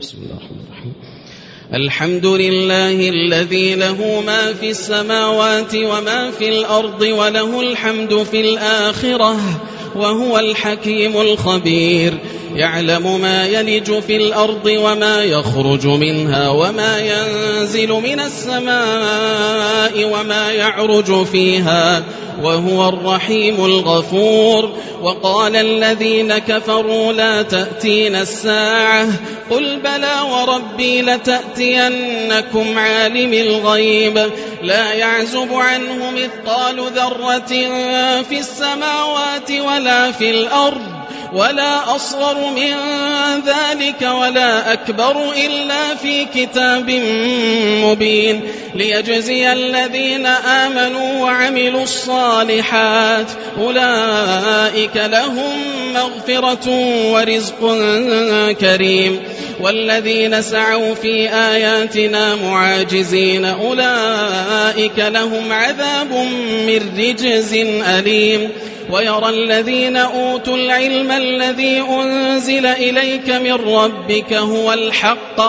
بسم الله الرحمن الرحيم. الحمد لله الذي له ما في السماوات وما في الأرض وله الحمد في الآخرة وهو الحكيم الخبير. يعلم ما يلج في الأرض وما يخرج منها وما ينزل من السماء وما يعرج فيها وهو الرحيم الغفور. وقال الذين كفروا لا تأتينا الساعة قل بلى وربي لتأتينكم عالم الغيب لا يعزب عنه مثقال ذرة في السماوات ولا في الأرض ولا أصغر من ذلك ولا أكبر إلا في كتاب مبين ليجزي الذين آمنوا وعملوا الصالحات أولئك لهم مغفرة ورزق كريم. والذين سعوا في آياتنا معاجزين أولئك لهم عذاب من رجز أليم. ويرى الذين أوتوا العلم الذي أنزل إليك من ربك هو الحق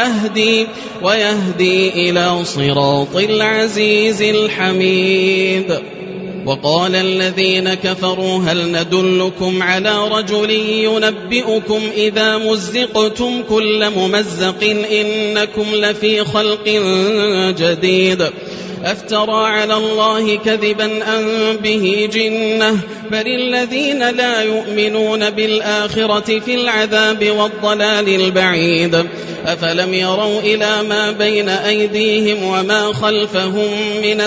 ويهدي إلى صراط العزيز الحميد. وقال الذين كفروا هل ندلكم على رجل ينبئكم إذا مزقتم كل ممزق إنكم لفي خلق جديد أفترى على الله كذبا أم به جنة بل الذين لا يؤمنون بالآخرة في العذاب والضلال البعيد. أفلم يروا إلى ما بين أيديهم وما خلفهم من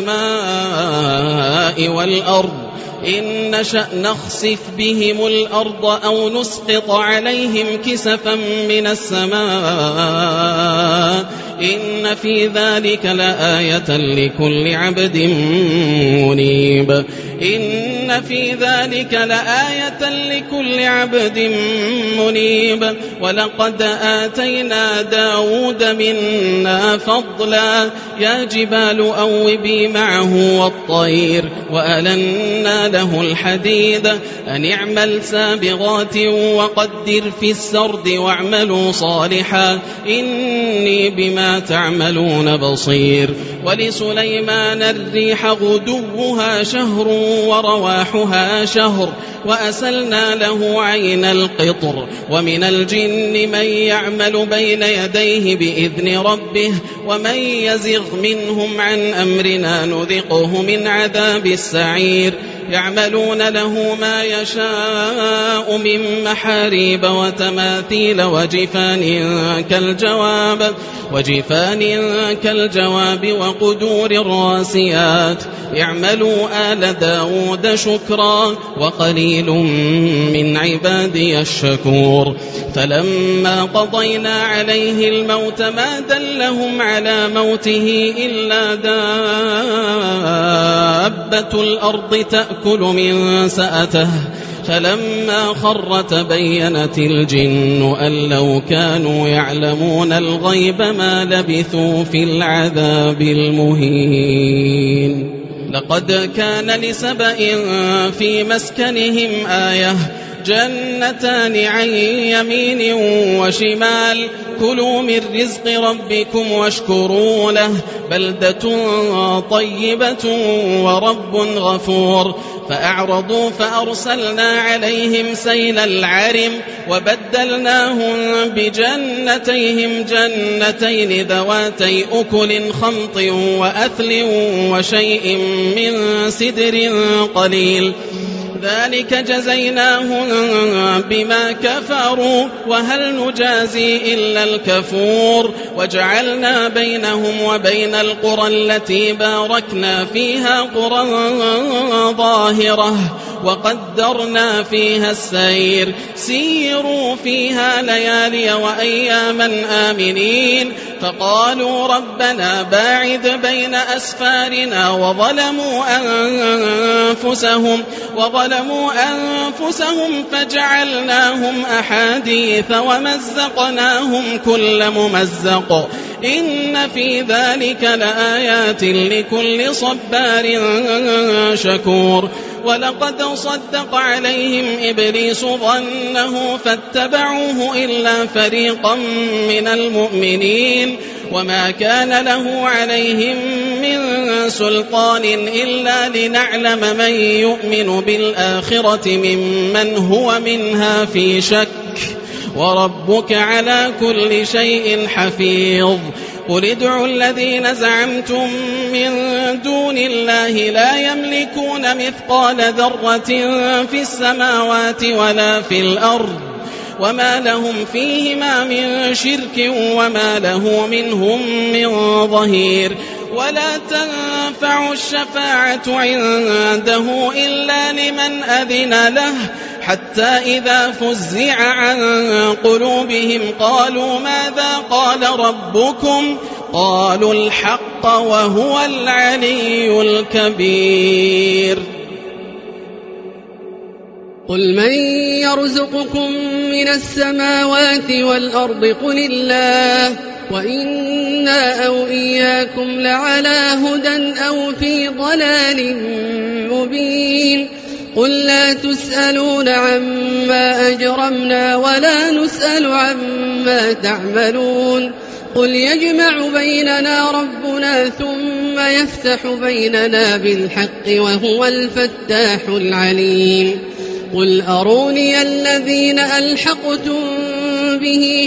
السماء والأرض إن نشأ نخسف بهم الأرض أو نسقط عليهم كسفا من السماء إن في ذلك لآية لكل عبد منيب. إن في ذلك لآية لكل عبد منيب. ولقد آتينا داود منا فضلا يا جبال أوبي معه والطير وألنا له الحديد أن اعمل سابغات وقدر في السرد واعملوا صالحا إني بما تعملون بصير. ولسليمان الريح غدوها شهر ورواحها شهر وأسلنا له عين القطر. ومن الجن من يعمل بين يديه بإذن ربه ومن يزغ منهم عن أمرنا نذقه من عذاب السعير. يعملون له ما يشاء من محاريب وتماثيل وجفان كالجواب وقدور الراسيات. يعملوا آل داود شكرا وقليل من عبادي الشكور. فلما قضينا عليه الموت ما دلهم على موته إلا دابة الأرض تأكل من سأته فلما خر تبينت الجن أن لو كانوا يعلمون الغيب ما لبثوا في العذاب المهين. لقد كان لسبأ في مسكنهم آية جنتان عن يمين وشمال كلوا من رزق ربكم واشكروا له بلدة طيبة ورب غفور. فأعرضوا فأرسلنا عليهم سيل العرم وبدلناهم بجنتيهم جنتين ذواتي أكل خمط وأثل وشيء من سدر قليل ذلك جزيناهم بما كفروا وهل نجازي إلا الكفور. وجعلنا بينهم وبين القرى التي باركنا فيها قرى ظاهرة وقدرنا فيها السير سيروا فيها ليالي وأياما آمنين. فقالوا ربنا باعد بين أسفارنا وظلموا أنفسهم فجعلناهم أحاديث ومزقناهم كل ممزق إن في ذلك لآيات لكل صبار شكور ولقد صدق عليهم إبليس ظنه فاتبعوه إلا فريقا من المؤمنين وما كان له عليهم من سلطان إلا لنعلم من يؤمن بالآخرة ممن هو منها في شك وربك على كل شيء حفيظ قل ادعوا الذين زعمتم من دون الله لا يملكون مثقال ذرة في السماوات ولا في الأرض وما لهم فيهما من شرك وما له منهم من ظهير ولا تنفع الشفاعة عنده إلا لمن أذن له حتى إذا فزع عن قلوبهم قالوا ماذا قال ربكم قالوا الحق وهو العلي الكبير قل من يرزقكم من السماوات والأرض قل الله وإنا أو إياكم لعلى هدى أو في ضلال مبين قل لا تسألون عما أجرمنا ولا نسأل عما تعملون قل يجمع بيننا ربنا ثم يفتح بيننا بالحق وهو الفتاح العليم قل أروني الذين ألحقتم به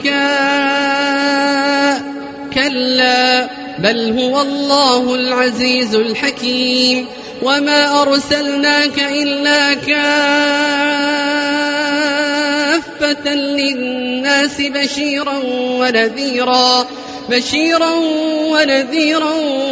شركاء كلا بل هو الله العزيز الحكيم وما أرسلناك إلا كافة للناس بشيرا ونذيرا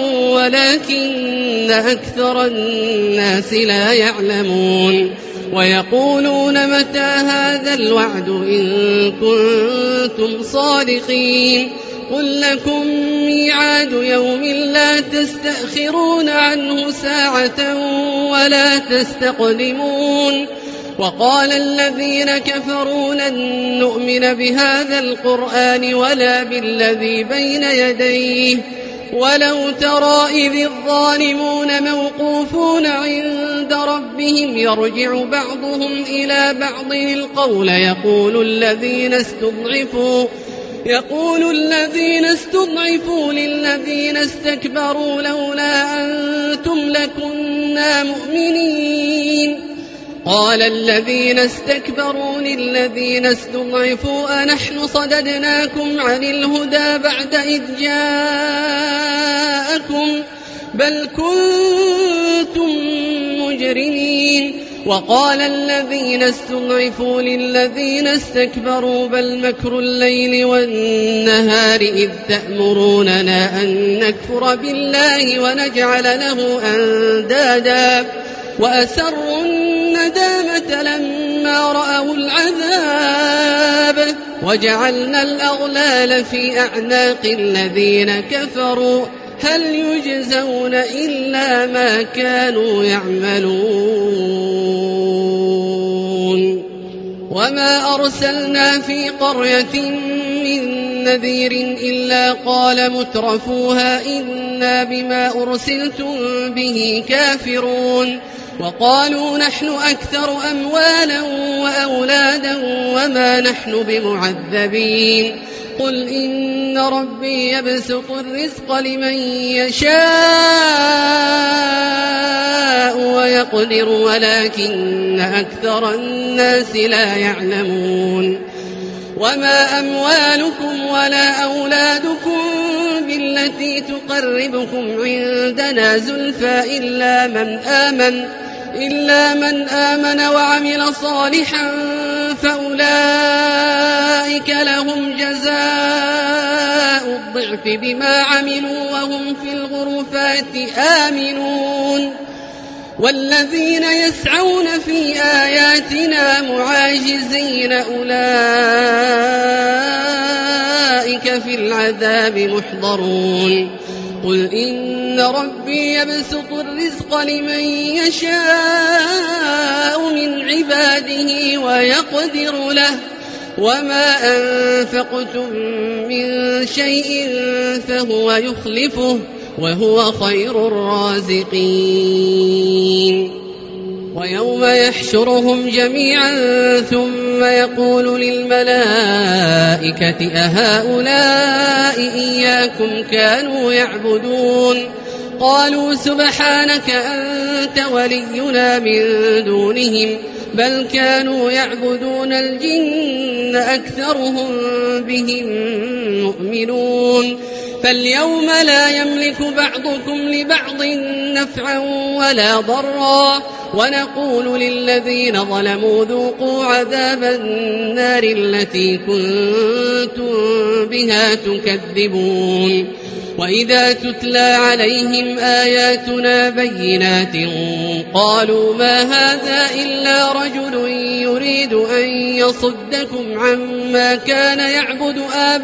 ولكن أكثر الناس لا يعلمون ويقولون متى هذا الوعد إن كنتم صادقين قل لكم ميعاد يوم لا تستأخرون عنه ساعة ولا تستقدمون وقال الذين كفروا لن نؤمن بهذا القرآن ولا بالذي بين يديه ولو ترى إذ الظالمون موقوفون عند ربهم يرجع بعضهم إلى بعض القول يقول الذين استضعفوا للذين استكبروا لولا أنتم لكنا مؤمنين قال الذين استكبروا للذين استضعفوا أنحن صددناكم عن الهدى بعد إذ جاءكم بل كنتم مجرمين وقال الذين استضعفوا للذين استكبروا بل مكر الليل والنهار إذ تأمروننا أن نكفر بالله ونجعل له أندادا وأسروا الندامة لما رأوا العذاب وجعلنا الأغلال في أعناق الذين كفروا هل يجزون إلا ما كانوا يعملون وما أرسلنا في قرية من نذير إلا قال مترفوها إنا بما أرسلتم به كافرون وقالوا نحن أكثر أموالا وأولادا وما نحن بمعذبين قل إن ربي يبسط الرزق لمن يشاء ويقدر ولكن أكثر الناس لا يعلمون وما أموالكم ولا أولادكم بالتي تقربكم عندنا زلفى إلا من آمن وعمل صالحا فأولئك لهم جزاء الضعف بما عملوا وهم في الغرفات آمنون والذين يسعون في آياتنا معاجزين أولئك في العذاب محضرون قل إن ربي يبسط الرزق لمن يشاء من عباده ويقدر له وما أنفقتم من شيء فهو يخلفه وهو خير الرازقين. ويوم يحشرهم جميعا ثم يقول للملائكة أهؤلاء إياكم كانوا يعبدون قالوا سبحانك أنت ولينا من دونهم بل كانوا يعبدون الجن أكثرهم بهم مؤمنون. فاليوم لا يملك بعضكم لبعض نفعا ولا ضرا ونقول للذين ظلموا ذوقوا عذاب النار التي كنتم بها تكذبون. وإذا تتلى عليهم آياتنا بينات قالوا ما هذا إلا رجل يريد أن يصدكم عما كان يعبد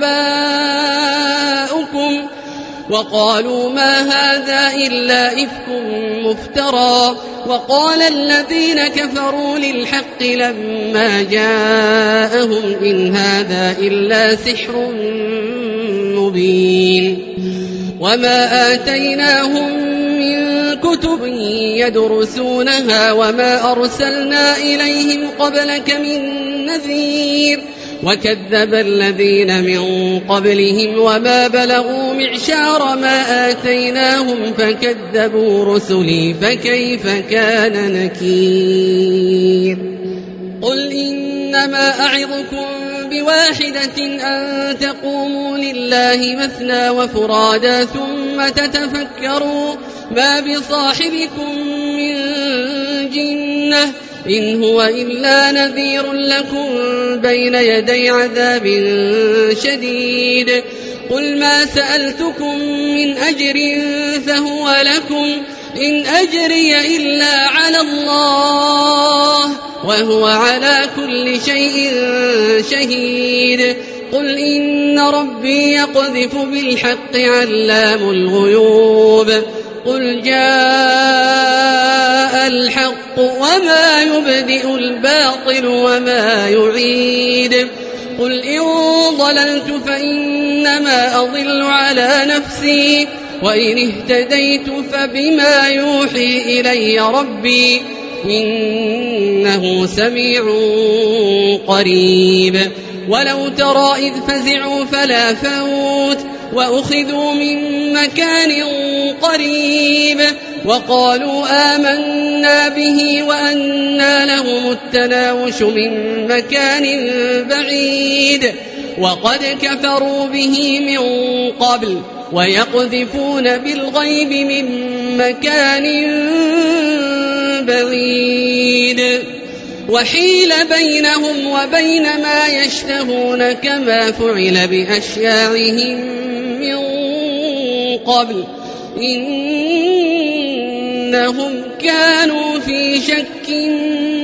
آباؤكم وقالوا ما هذا إلا إفك مفترى. وقال الذين كفروا للحق لما جاءهم إن هذا إلا سحر مبين. وما آتيناهم من كتب يدرسونها وما أرسلنا إليهم قبلك من نذير وكذب الذين من قبلهم وما بلغوا معشار ما آتيناهم فكذبوا رسلي فكيف كان نكير. قل إنما أعظكم بواحدة أن تقوموا لله مثنى وفرادا ثم تتفكروا ما بصاحبكم من جنة إن هو إلا نذير لكم بين يدي عذاب شديد. قل ما سألتكم من أجر فهو لكم إن أجري إلا على الله وهو على كل شيء شهيد. قل إن ربي يقذف بالحق علام الغيوب. قل جاء الحق وما يبدئ الباطل وما يعيد. قل إن ضللت فإنما أضل على نفسي وإن اهتديت فبما يوحي إلي ربي إنه سميع قريب. ولو ترى إذ فزعوا فلا فوت وأخذوا من مكان قريب وقالوا آمنا به وأنى لهم التناوش من مكان بعيد وقد كفروا به من قبل ويقذفون بالغيب من مكان بعيد. وحيل بينهم وبين ما يشتهون كما فعل بأشياعهم من قبل إنهم كانوا في شك